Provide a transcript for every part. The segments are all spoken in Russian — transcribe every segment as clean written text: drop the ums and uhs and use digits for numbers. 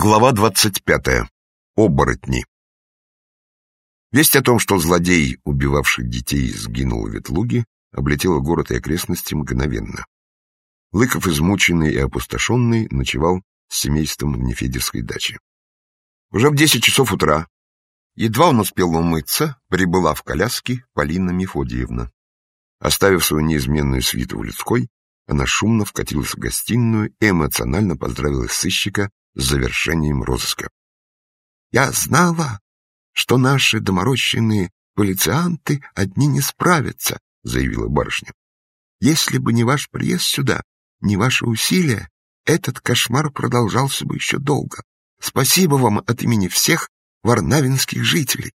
Глава 25. Оборотни. Весть о том, что злодей, убивавший детей, сгинул в Ветлуге, облетела город и окрестности мгновенно. Лыков, измученный и опустошенный, ночевал с семейством в Нефедевской даче. Уже в 10 часов утра, едва он успел умыться, прибыла в коляске Полина Мефодиевна. Оставив свою неизменную свиту в людской, она шумно вкатилась в гостиную и эмоционально поздравила сыщика с завершением розыска. «Я знала, что наши доморощенные полицианты одни не справятся», — заявила барышня. «Если бы не ваш приезд сюда, не ваши усилия, этот кошмар продолжался бы еще долго. Спасибо вам от имени всех варнавинских жителей».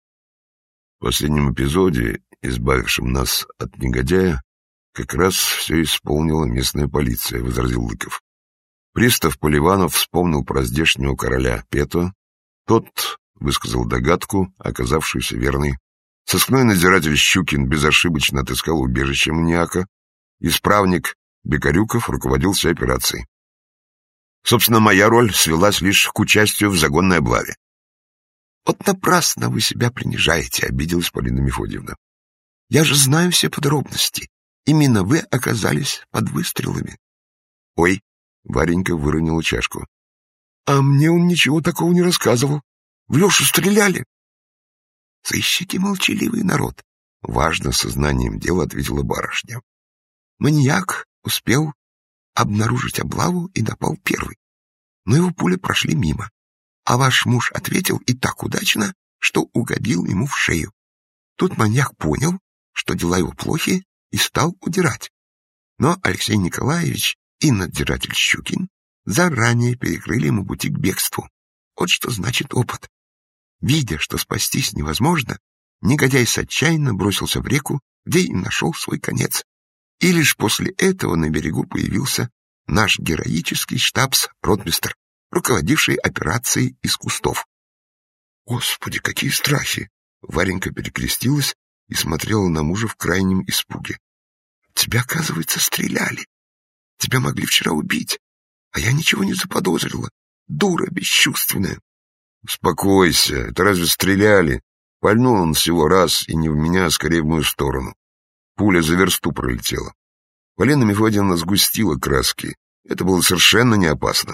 В последнем эпизоде, избавившем нас от негодяя, как раз все исполнила местная полиция, — возразил Лыков. Пристав Поливанов вспомнил про здешнего короля Пето. Тот высказал догадку, оказавшуюся верной. Сыскной надзиратель Щукин безошибочно отыскал убежище маньяка. Исправник Бекарюков руководил всей операцией. Собственно, моя роль свелась лишь к участию в загонной облаве. «Вот напрасно вы себя принижаете», — обиделась Полина Мефодиевна. «Я же знаю все подробности. Именно вы оказались под выстрелами». «Ой», — Варенька выронила чашку. «А мне он ничего такого не рассказывал. В Лешу стреляли». «Сыщики молчаливый народ», — важно сознанием дела ответила барышня. «Маньяк успел обнаружить облаву и напал первый. Но его пули прошли мимо. А ваш муж ответил и так удачно, что угодил ему в шею. Тут маньяк понял, что дела его плохи, и стал удирать. Но Алексей Николаевич и надзиратель Щукин заранее перекрыли ему пути к бегству. Вот что значит опыт. Видя, что спастись невозможно, негодяй отчаянно бросился в реку, где и нашел свой конец. И лишь после этого на берегу появился наш героический штабс-ротмистр, руководивший операцией из кустов. «Господи, какие страхи!» Варенька перекрестилась и смотрела на мужа в крайнем испуге. «Тебя, оказывается, стреляли. Тебя могли вчера убить, а я ничего не заподозрила. Дура бесчувственная». «Успокойся, это разве стреляли? Пальнул он всего раз, и не в меня, а скорее в мою сторону. Пуля за версту пролетела». Полина Мефодиевна сгустила краски. Это было совершенно не опасно.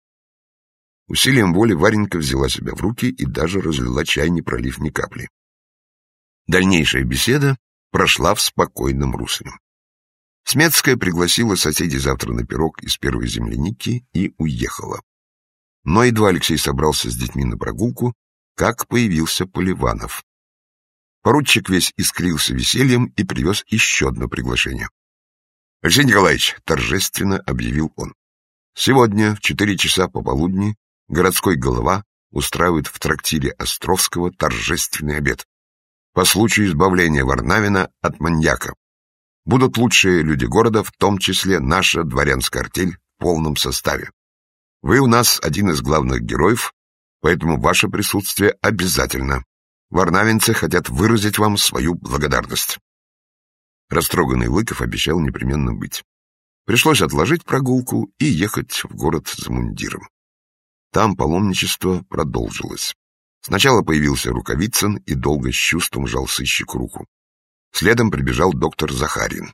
Усилием воли Варенька взяла себя в руки и даже разлила чай, не пролив ни капли. Дальнейшая беседа прошла в спокойном русле. Смецкая пригласила соседей завтра на пирог из первой земляники и уехала. Но едва Алексей собрался с детьми на прогулку, как появился Поливанов. Поручик весь искрился весельем и привез еще одно приглашение. «Алексей Николаевич», — торжественно объявил он, — «сегодня в 4 часа пополудни городской голова устраивает в трактире Островского торжественный обед по случаю избавления Варнавина от маньяка. Будут лучшие люди города, в том числе наша дворянская артель в полном составе. Вы у нас один из главных героев, поэтому ваше присутствие обязательно. Варнавинцы хотят выразить вам свою благодарность». Растроганный Лыков обещал непременно быть. Пришлось отложить прогулку и ехать в город за мундиром. Там паломничество продолжилось. Сначала появился Рукавицын и долго с чувством жал сыщику руку. Следом прибежал доктор Захарин.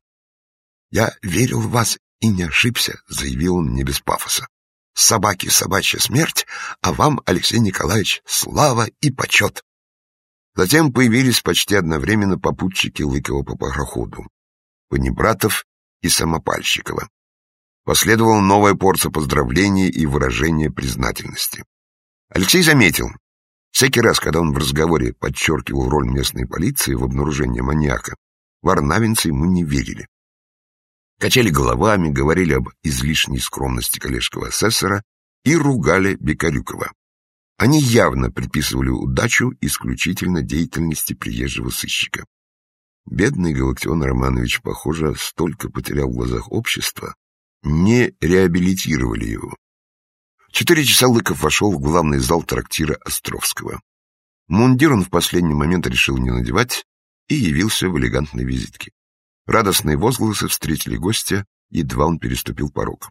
«Я верил в вас и не ошибся», — заявил он не без пафоса. «Собаке собачья смерть, а вам, Алексей Николаевич, слава и почет». Затем появились почти одновременно попутчики Лыкова по пароходу, Панибратов и Самопальщикова. Последовала новая порция поздравлений и выражения признательности. Алексей заметил, всякий раз, когда он в разговоре подчеркивал роль местной полиции в обнаружении маньяка, варнавинцы ему не верили. Качали головами, говорили об излишней скромности коллежского асессора и ругали Бекарюкова. Они явно приписывали удачу исключительно деятельности приезжего сыщика. Бедный Галактион Романович, похоже, столько потерял в глазах общества, не реабилитировали его. В 4 часа Лыков вошел в главный зал трактира Островского. Мундир он в последний момент решил не надевать и явился в элегантной визитке. Радостные возгласы встретили гостя, едва он переступил порог.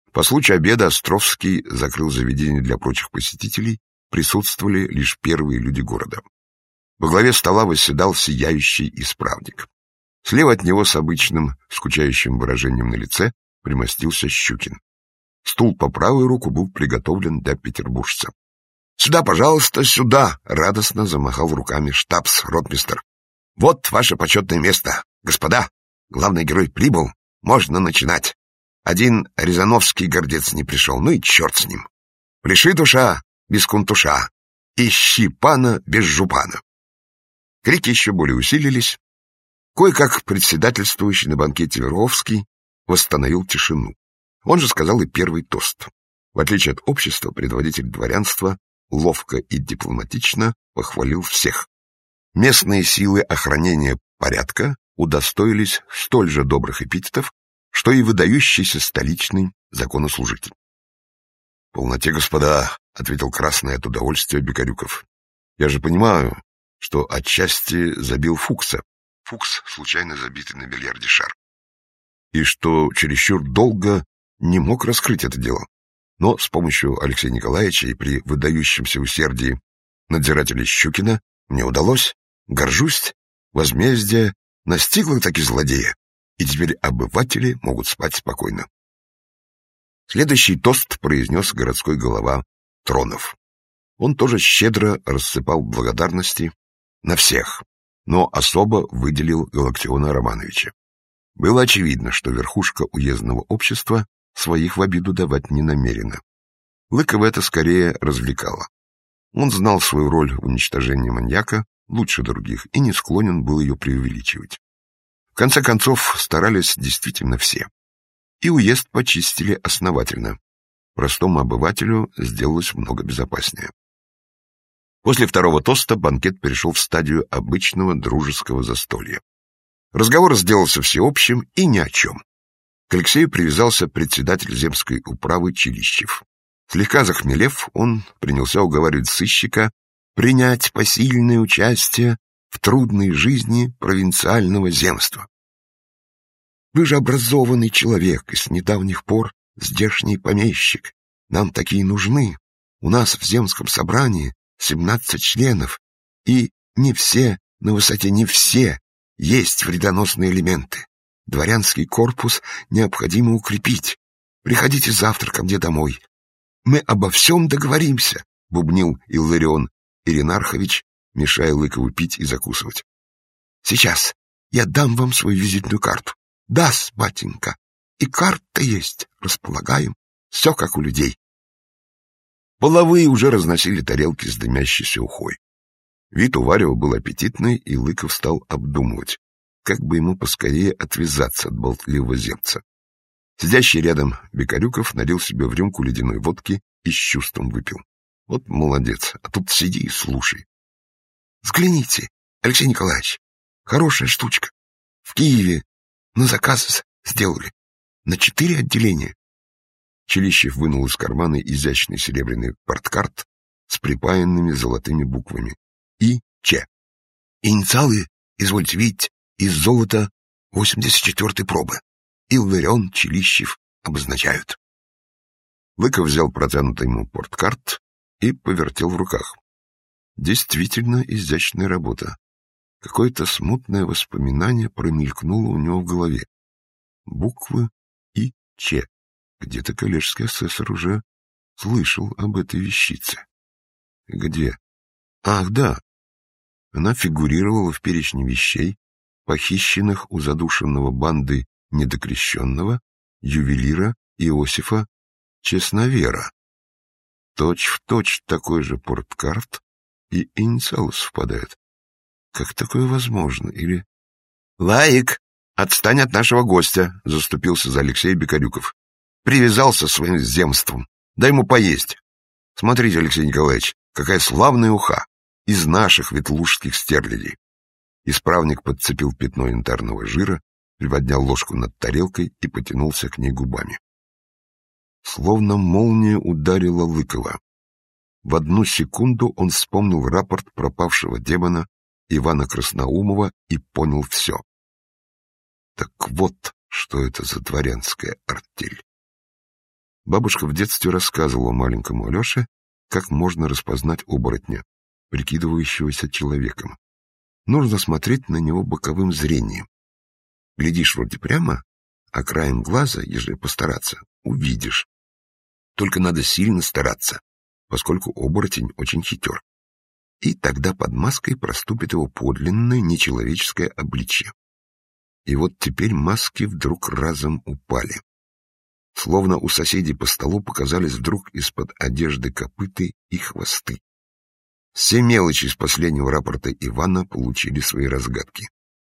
По случаю обеда Островский закрыл заведение для прочих посетителей, присутствовали лишь первые люди города. Во главе стола восседал сияющий исправник. Слева от него с обычным скучающим выражением на лице примостился Щукин. Стул по правую руку был приготовлен для петербуржца. «Сюда, пожалуйста, сюда!» — радостно замахал руками штабс-ротмистр. «Вот ваше почетное место, господа! Главный герой прибыл, можно начинать. Один Рязановский гордец не пришел, ну и черт с ним. Пляши, душа, без кунтуша, ищи пана без жупана». Крики еще более усилились. Кое-как председательствующий на банкете Верховский восстановил тишину. Он же сказал и первый тост. В отличие от общества, предводитель дворянства ловко и дипломатично похвалил всех. Местные силы охранения порядка удостоились столь же добрых эпитетов, что и выдающийся столичный законослужитель. — В полноте, господа, — ответил красный от удовольствия Бекарюков. — Я же понимаю, что отчасти забил Фукса. Фукс, случайно забитый на бильярде шар. И что чересчур долго не мог раскрыть это дело. Но с помощью Алексея Николаевича и при выдающемся усердии надзирателя Щукина мне удалось, горжусь, возмездие настигло таки злодея, и теперь обыватели могут спать спокойно. Следующий тост произнес городской голова Тронов. Он тоже щедро рассыпал благодарности на всех, но особо выделил Галактиона Романовича. Было очевидно, что верхушка уездного общества своих в обиду давать не намерена. Лыкова это скорее развлекало. Он знал свою роль в уничтожении маньяка лучше других и не склонен был ее преувеличивать. В конце концов, старались действительно все. И уезд почистили основательно. Простому обывателю сделалось много безопаснее. После второго тоста банкет перешел в стадию обычного дружеского застолья. Разговор сделался всеобщим и ни о чем. К Алексею привязался председатель земской управы Чилищев. Слегка захмелев, он принялся уговаривать сыщика принять посильное участие в трудной жизни провинциального земства. «Вы же образованный человек и с недавних пор здешний помещик. Нам такие нужны. У нас в земском собрании 17 членов, и не все, на высоте не все, есть вредоносные элементы. Дворянский корпус необходимо укрепить. Приходите завтра ко мне домой. Мы обо всем договоримся», — бубнил Илларион Иринархович, мешая Лыкову пить и закусывать. «Сейчас я дам вам свою визитную карту». «Да-с, батенька, и карта есть, располагаем, все как у людей». Половые уже разносили тарелки с дымящейся ухой. Вид у Варева был аппетитный, и Лыков стал обдумывать, как бы ему поскорее отвязаться от болтливого земца. Сидящий рядом Бекарюков налил себе в рюмку ледяной водки и с чувством выпил. Вот молодец, а тут сиди и слушай. «Взгляните, Алексей Николаевич, хорошая штучка. В Киеве на заказ сделали. На 4 отделения». Чилищев вынул из кармана изящный серебряный порткарт с припаянными золотыми буквами. И.Ч. Инициалы, извольте видеть, из золота 84-й пробы. Илларион, Чилищев обозначают. Лыков взял протянутый ему порткарт и повертел в руках. Действительно изящная работа. Какое-то смутное воспоминание промелькнуло у него в голове. Буквы И.Ч. Где-то коллежский асессор уже слышал об этой вещице. Где? Ах, да. Она фигурировала в перечне вещей, похищенных у задушенного банды недокрещенного ювелира Иосифа Честновера. Точь-в-точь такой же порткарт и инициалы совпадают. Как такое возможно? Или... «Лаик, отстань от нашего гостя!» — заступился за Алексея Бекарюков. «Привязался своим земством. Дай ему поесть. Смотрите, Алексей Николаевич, какая славная уха! Из наших ветлужских стерлядей!» Исправник подцепил пятно янтарного жира, приподнял ложку над тарелкой и потянулся к ней губами. Словно молния ударила Лыкова. В одну секунду он вспомнил рапорт пропавшего демона Ивана Красноумова и понял все. Так вот, что это за дворянская артель. Бабушка в детстве рассказывала маленькому Алёше, как можно распознать оборотня, прикидывающегося человеком. Нужно смотреть на него боковым зрением. Глядишь вроде прямо, а краем глаза, если постараться, увидишь. Только надо сильно стараться, поскольку оборотень очень хитер. И тогда под маской проступит его подлинное нечеловеческое обличье. И вот теперь маски вдруг разом упали. Словно у соседей по столу показались вдруг из-под одежды копыты и хвосты. Все мелочи из последнего рапорта Ивана получили свои разгадки.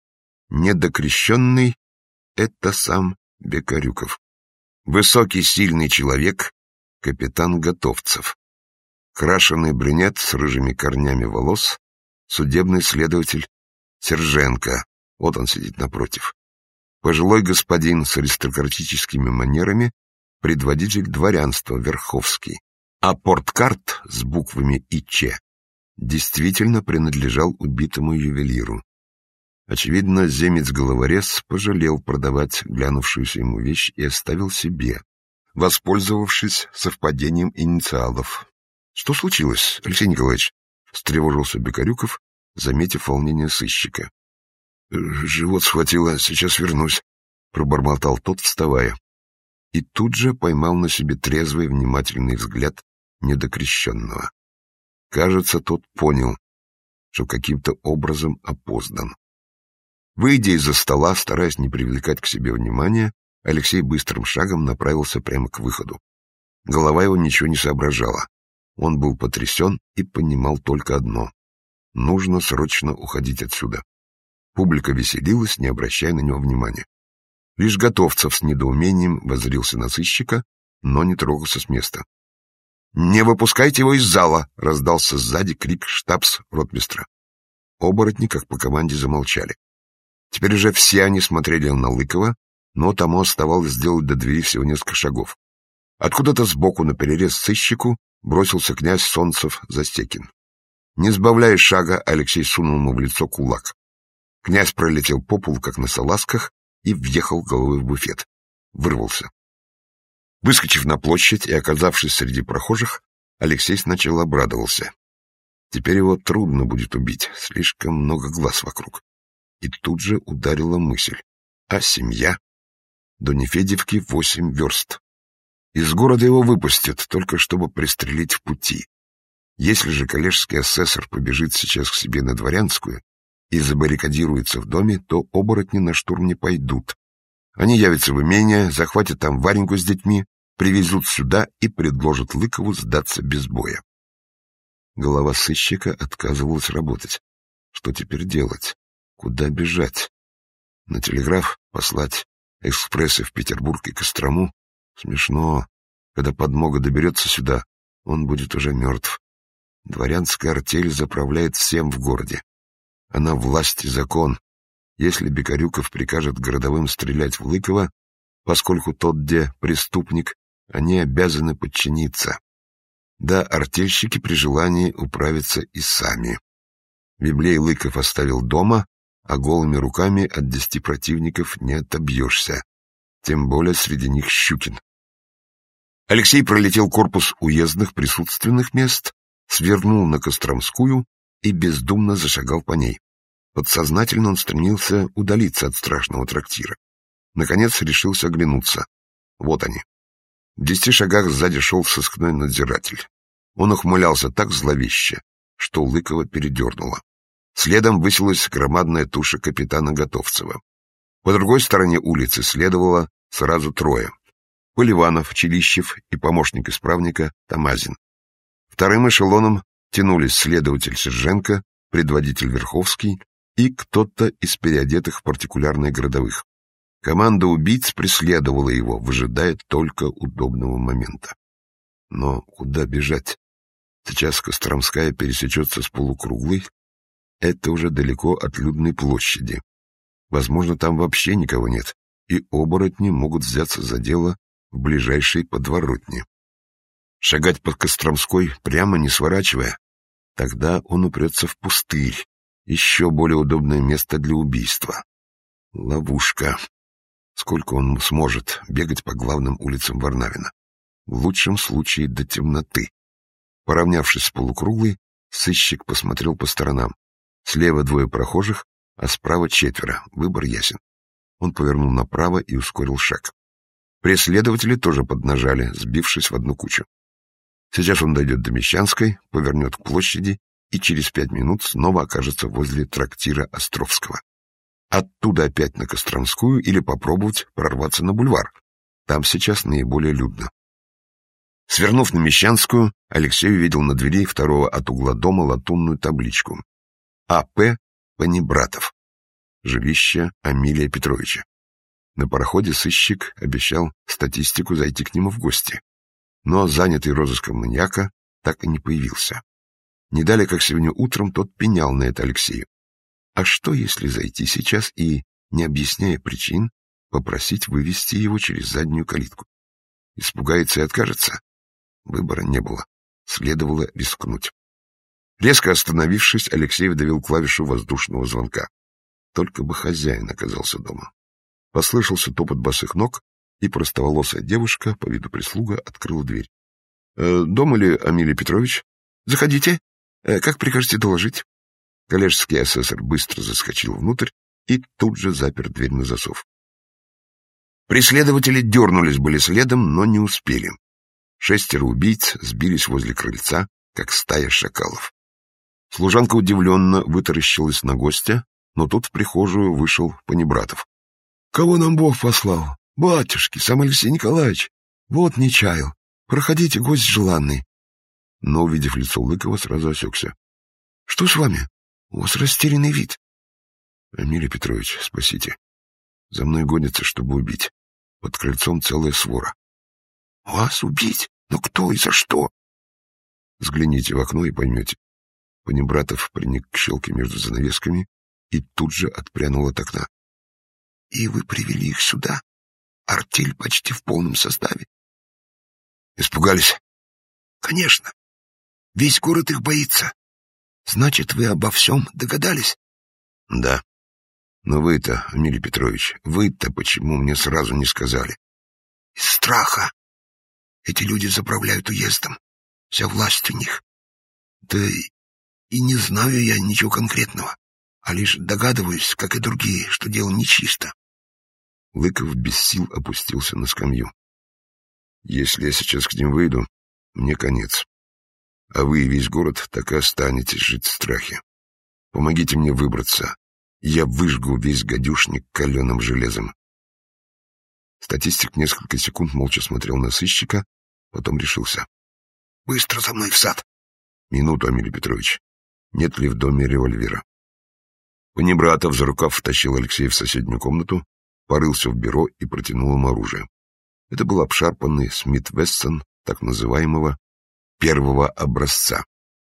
Недокрещенный — это сам Бекарюков. Высокий, сильный человек — капитан Готовцев. Крашеный брюнет с рыжими корнями волос — судебный следователь Серженко. Вот он сидит напротив. Пожилой господин с аристократическими манерами — предводитель дворянства Верховский. А порткарт с буквами ИЧ действительно принадлежал убитому ювелиру. Очевидно, земец-головорез пожалел продавать глянувшуюся ему вещь и оставил себе, воспользовавшись совпадением инициалов. — Что случилось, Алексей Николаевич? — встревожился Бекарюков, заметив волнение сыщика. — Живот схватило, сейчас вернусь, — пробормотал тот, вставая. И тут же поймал на себе трезвый, внимательный взгляд недокрещенного. Кажется, тот понял, что каким-то образом опоздан. Выйдя из-за стола, стараясь не привлекать к себе внимания, Алексей быстрым шагом направился прямо к выходу. Голова его ничего не соображала. Он был потрясен и понимал только одно — нужно срочно уходить отсюда. Публика веселилась, не обращая на него внимания. Лишь Готовцев с недоумением воззрился на сыщика, но не трогался с места. «Не выпускайте его из зала!» — раздался сзади крик штабс-ротмистра. Оборотни, как по команде, замолчали. Теперь уже все они смотрели на Лыкова, но тому оставалось сделать до двери всего несколько шагов. Откуда-то сбоку наперерез сыщику бросился князь Солнцев-Застекин. Не сбавляя шага, Алексей сунул ему в лицо кулак. Князь пролетел по полу, как на салазках, и въехал головой в буфет. Вырвался. Выскочив на площадь и оказавшись среди прохожих, Алексей сначала обрадовался. Теперь его трудно будет убить, слишком много глаз вокруг. И тут же ударила мысль. А семья? До Нефедьевки 8 верст. Из города его выпустят, только чтобы пристрелить в пути. Если же коллежский асессор побежит сейчас к себе на Дворянскую и забаррикадируется в доме, то оборотни на штурм не пойдут. Они явятся в имение, захватят там Вареньку с детьми, привезут сюда и предложат Лыкову сдаться без боя. Голова сыщика отказывалась работать. Что теперь делать? Куда бежать? На телеграф послать экспрессы в Петербург и Кострому? Смешно. Когда подмога доберется сюда, он будет уже мертв. Дворянская артель заправляет всем в городе. Она власть и закон. Если Бекарюков прикажет городовым стрелять в Лыкова, поскольку тот где преступник, они обязаны подчиниться. Да, артельщики при желании управятся и сами. Библей Лыков оставил дома, а голыми руками от 10 противников не отобьешься. Тем более среди них Щукин. Алексей пролетел корпус уездных присутственных мест, свернул на Костромскую и бездумно зашагал по ней. Подсознательно он стремился удалиться от страшного трактира. Наконец решился оглянуться. Вот они. В 10 шагах сзади шел сыскной надзиратель. Он ухмылялся так зловеще, что Лыкова передернуло. Следом высилась громадная туша капитана Готовцева. По другой стороне улицы следовало сразу трое. Поливанов, Челищев и помощник исправника Тамазин. Вторым эшелоном тянулись следователь Серженко, предводитель Верховский и кто-то из переодетых в партикулярные городовых. Команда убийц преследовала его, выжидая только удобного момента. Но куда бежать? Сейчас Костромская пересечется с полукруглой. Это уже далеко от Людной площади. Возможно, там вообще никого нет, и оборотни могут взяться за дело в ближайшей подворотне. Шагать по Костромской, прямо не сворачивая, тогда он упрется в пустырь, еще более удобное место для убийства. Ловушка. Сколько он сможет бегать по главным улицам Варнавина? в лучшем случае до темноты. Поравнявшись с полукруглой, сыщик посмотрел по сторонам. Слева 2 прохожих, а справа 4. Выбор ясен. Он повернул направо и ускорил шаг. Преследователи тоже поднажали, сбившись в одну кучу. Сейчас он дойдет до Мещанской, повернет к площади и через 5 минут снова окажется возле трактира Островского. Оттуда опять на Костромскую или попробовать прорваться на бульвар. Там сейчас наиболее людно. Свернув на Мещанскую, Алексей увидел на двери 2-го от угла дома латунную табличку «А.П. Панибратов. Жилище Амилия Петровича». На пароходе сыщик обещал статистику зайти к нему в гости, но занятый розыском маньяка так и не появился. Не далее, как сегодня утром, тот пенял на это Алексею. А что, если зайти сейчас и, не объясняя причин, попросить вывести его через заднюю калитку? Испугается и откажется? Выбора не было. Следовало рискнуть. Резко остановившись, Алексей вдавил клавишу воздушного звонка. Только бы хозяин оказался дома. Послышался топот босых ног, и простоволосая девушка, по виду прислуга, открыла дверь. Дома ли Амилий Петрович? Заходите. Как прикажете доложить? Коллежский асессор быстро заскочил внутрь и тут же запер дверь на засов. Преследователи дернулись были следом, но не успели. 6 убийц сбились возле крыльца, как стая шакалов. Служанка удивленно вытаращилась на гостя, но тут в прихожую вышел Панибратов. — Кого нам Бог послал? Батюшки, сам Алексей Николаевич. Вот не чаял. Проходите, гость желанный. Но, увидев лицо Лыкова, сразу осекся. — Что с вами? У вас растерянный вид. — Амилий Петрович, спасите. За мной гонятся, чтобы убить. Под крыльцом целая свора. — Вас убить? Но кто и за что? — Взгляните в окно и поймете. Панибратов приник к щелке между занавесками и тут же отпрянул от окна. — И вы привели их сюда? Артель почти в полном составе. — Испугались? — Конечно. Весь город их боится. Значит, вы обо всем догадались? — Да. Но вы-то, Амилий Петрович, вы-то почему мне сразу не сказали? — Из страха. Эти люди заправляют уездом. Вся власть у них. Да и не знаю я ничего конкретного, а лишь догадываюсь, как и другие, что дело нечисто. Лыков без сил опустился на скамью. Если я сейчас к ним выйду, мне конец. А вы и весь город так и останетесь жить в страхе. Помогите мне выбраться, и я выжгу весь гадюшник каленым железом. Статистик несколько секунд молча смотрел на сыщика, потом решился. — Быстро за мной в сад. — Минуту, Амилий Петрович. Нет ли в доме револьвера? Панибратов за рукав втащил Алексея в соседнюю комнату, порылся в бюро и протянул ему оружие. Это был обшарпанный Смит Вессон, так называемого первого образца.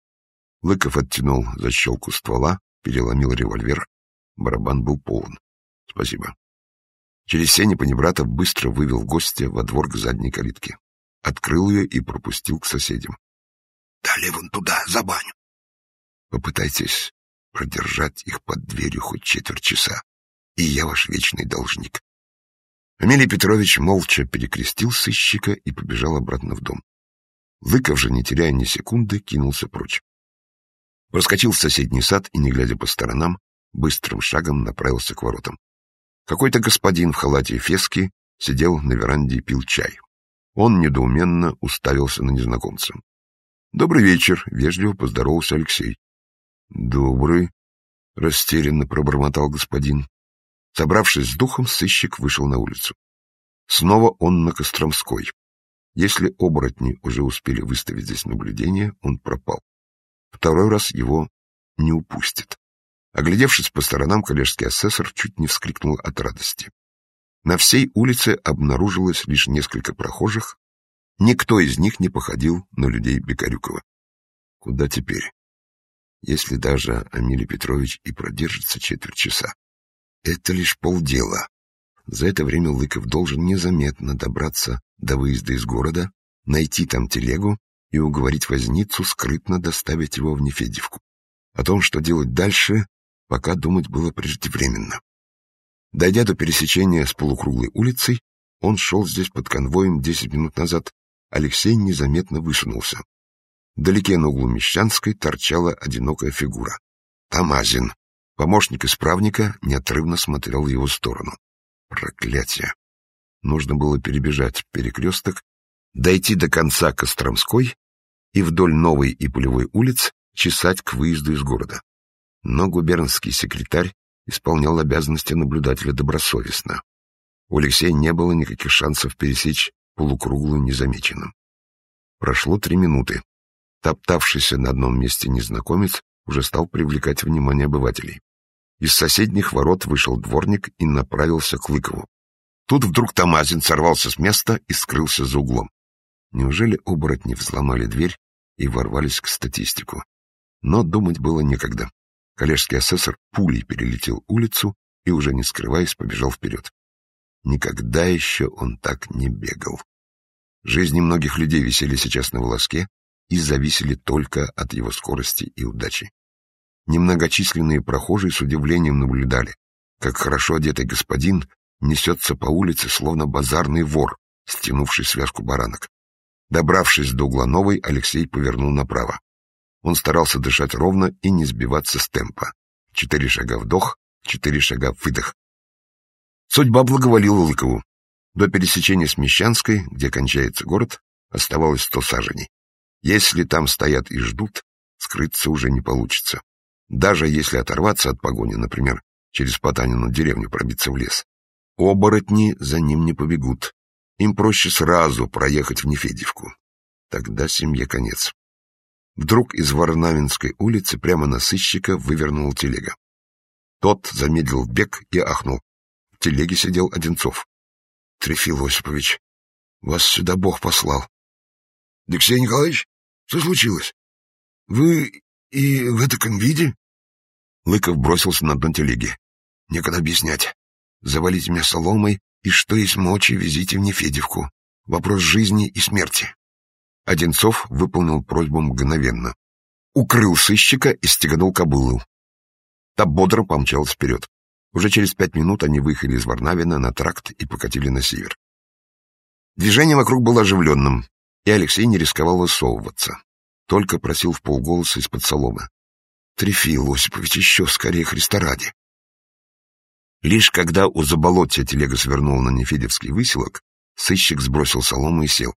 Лыков оттянул защелку ствола, переломил револьвер. Барабан был полон. — Спасибо. Через сени Панибратов быстро вывел гостя во двор к задней калитке. Открыл ее и пропустил к соседям. — Далее вон туда, за баню. Попытайтесь продержать их под дверью хоть 4 часа, и я ваш вечный должник. Амилий Петрович молча перекрестил сыщика и побежал обратно в дом. Лыков же, не теряя ни секунды, кинулся прочь. Проскочил в соседний сад и, не глядя по сторонам, быстрым шагом направился к воротам. Какой-то господин в халате и феске сидел на веранде и пил чай. Он недоуменно уставился на незнакомца. — Добрый вечер, — вежливо поздоровался Алексей. — Добрый, — растерянно пробормотал господин. Собравшись с духом, сыщик вышел на улицу. Снова он на Костромской. Если оборотни уже успели выставить здесь наблюдение, он пропал. Второй раз его не упустит. Оглядевшись по сторонам, коллежский асессор чуть не вскрикнул от радости. На всей улице обнаружилось лишь несколько прохожих. Никто из них не походил на людей Бекарюкова. Куда теперь? Если даже Амилий Петрович и продержится 4 часа. Это лишь полдела. За это время Лыков должен незаметно добраться до выезда из города, найти там телегу и уговорить возницу скрытно доставить его в Нефедьевку. О том, что делать дальше, пока думать было преждевременно. Дойдя до пересечения с полукруглой улицей, он шел здесь под конвоем 10 минут назад, Алексей незаметно высунулся. Вдалеке на углу Мещанской торчала одинокая фигура. Тамазин. Помощник исправника неотрывно смотрел в его сторону. Проклятие! Нужно было перебежать перекресток, дойти до конца Костромской и вдоль Новой и Полевой улиц чесать к выезду из города. Но губернский секретарь исполнял обязанности наблюдателя добросовестно. У Алексея не было никаких шансов пересечь полукруглую незамеченным. Прошло 3 минуты. Топтавшийся на одном месте незнакомец уже стал привлекать внимание обывателей. Из соседних ворот вышел дворник и направился к Лыкову. Тут вдруг Тамазин сорвался с места и скрылся за углом. Неужели оборотни взломали дверь и ворвались к статистику? Но думать было некогда. Коллежский асессор пулей перелетел улицу и, уже не скрываясь, побежал вперед. Никогда еще он так не бегал. Жизни многих людей висели сейчас на волоске и зависели только от его скорости и удачи. Немногочисленные прохожие с удивлением наблюдали, как хорошо одетый господин несется по улице, словно базарный вор, стянувший связку баранок. Добравшись до угла Новой, Алексей повернул направо. Он старался дышать ровно и не сбиваться с темпа. 4 шага вдох, 4 шага выдох. Судьба благоволила Лыкову. До пересечения с Мещанской, где кончается город, оставалось 100 саженей. Если там стоят и ждут, скрыться уже не получится. Даже если оторваться от погони, например, через Потанину деревню пробиться в лес, оборотни за ним не побегут. Им проще сразу проехать в Нефедьевку. Тогда семье конец. Вдруг из Варнавинской улицы прямо на сыщика вывернула телега. Тот замедлил бег и ахнул. В телеге сидел Одинцов. — Трефил Осипович, вас сюда Бог послал. — Алексей Николаевич, что случилось? Вы и в этаком виде? Лыков бросился на дно телеги. — Некогда объяснять. Завалите меня соломой и что есть мочи везите в Нефедьевку. Вопрос жизни и смерти. Одинцов выполнил просьбу мгновенно. Укрыл сыщика и стеганул кобылу. Та бодро помчалась вперед. Уже через 5 минут они выехали из Варнавина на тракт и покатили на север. Движение вокруг было оживленным, и Алексей не рисковал высовываться. Только просил вполголоса из-под соломы. — Трефил Осипович, еще скорее, Христа ради. Лишь когда у Заболотья телега свернула на Нефедьевский выселок, сыщик сбросил солому и сел.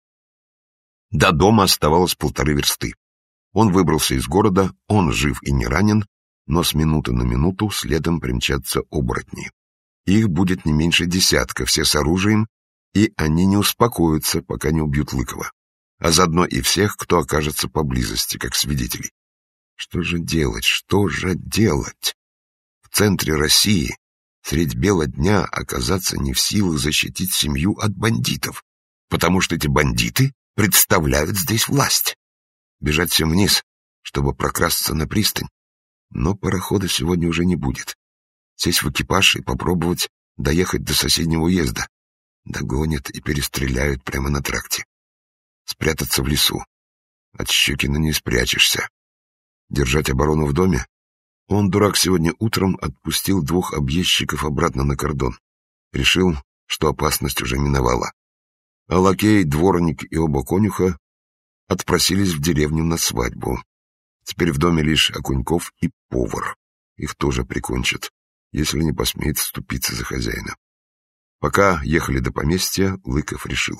До дома оставалось 1,5 версты. Он выбрался из города, он жив и не ранен, но с минуты на минуту следом примчатся оборотни. Их будет не меньше 10, все с оружием, и они не успокоятся, пока не убьют Лыкова, а заодно и всех, кто окажется поблизости, как свидетелей. Что же делать? Что же делать? В центре России средь бела дня оказаться не в силах защитить семью от бандитов, потому что эти бандиты представляют здесь власть. Бежать всем вниз, чтобы прокрасться на пристань. Но парохода сегодня уже не будет. Сесть в экипаж и попробовать доехать до соседнего уезда. Догонят и перестреляют прямо на тракте. Спрятаться в лесу. От Щукина не спрячешься. Держать оборону в доме? Он, дурак, сегодня утром отпустил 2 объездчиков обратно на кордон. Решил, что опасность уже миновала. А лакей, дворник и оба конюха отпросились в деревню на свадьбу. Теперь в доме лишь Окуньков и повар. Их тоже прикончат, если не посмеет вступиться за хозяина. Пока ехали до поместья, Лыков решил.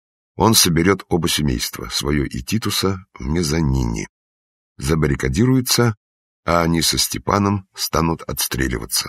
Он соберет оба семейства, свое и Титуса, в мезонине. Забаррикадируется, а они со Степаном станут отстреливаться.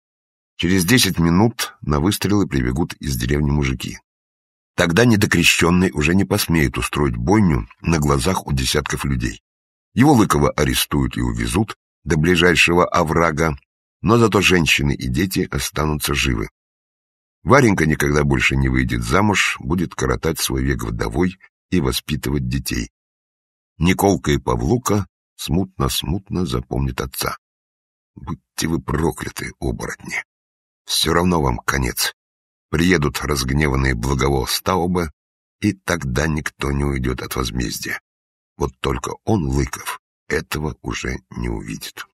Через 10 минут на выстрелы прибегут из деревни мужики. Тогда недокрещенный уже не посмеет устроить бойню на глазах у десятков людей. Его Лыкова арестуют и увезут до ближайшего оврага, но зато женщины и дети останутся живы. Варенька никогда больше не выйдет замуж, будет коротать свой век вдовой и воспитывать детей. Николка и Павлука смутно-смутно запомнят отца. Будьте вы прокляты, оборотни. Все равно вам конец. Приедут разгневанные благовостаубы, и тогда никто не уйдет от возмездия. Вот только он, Лыков, этого уже не увидит.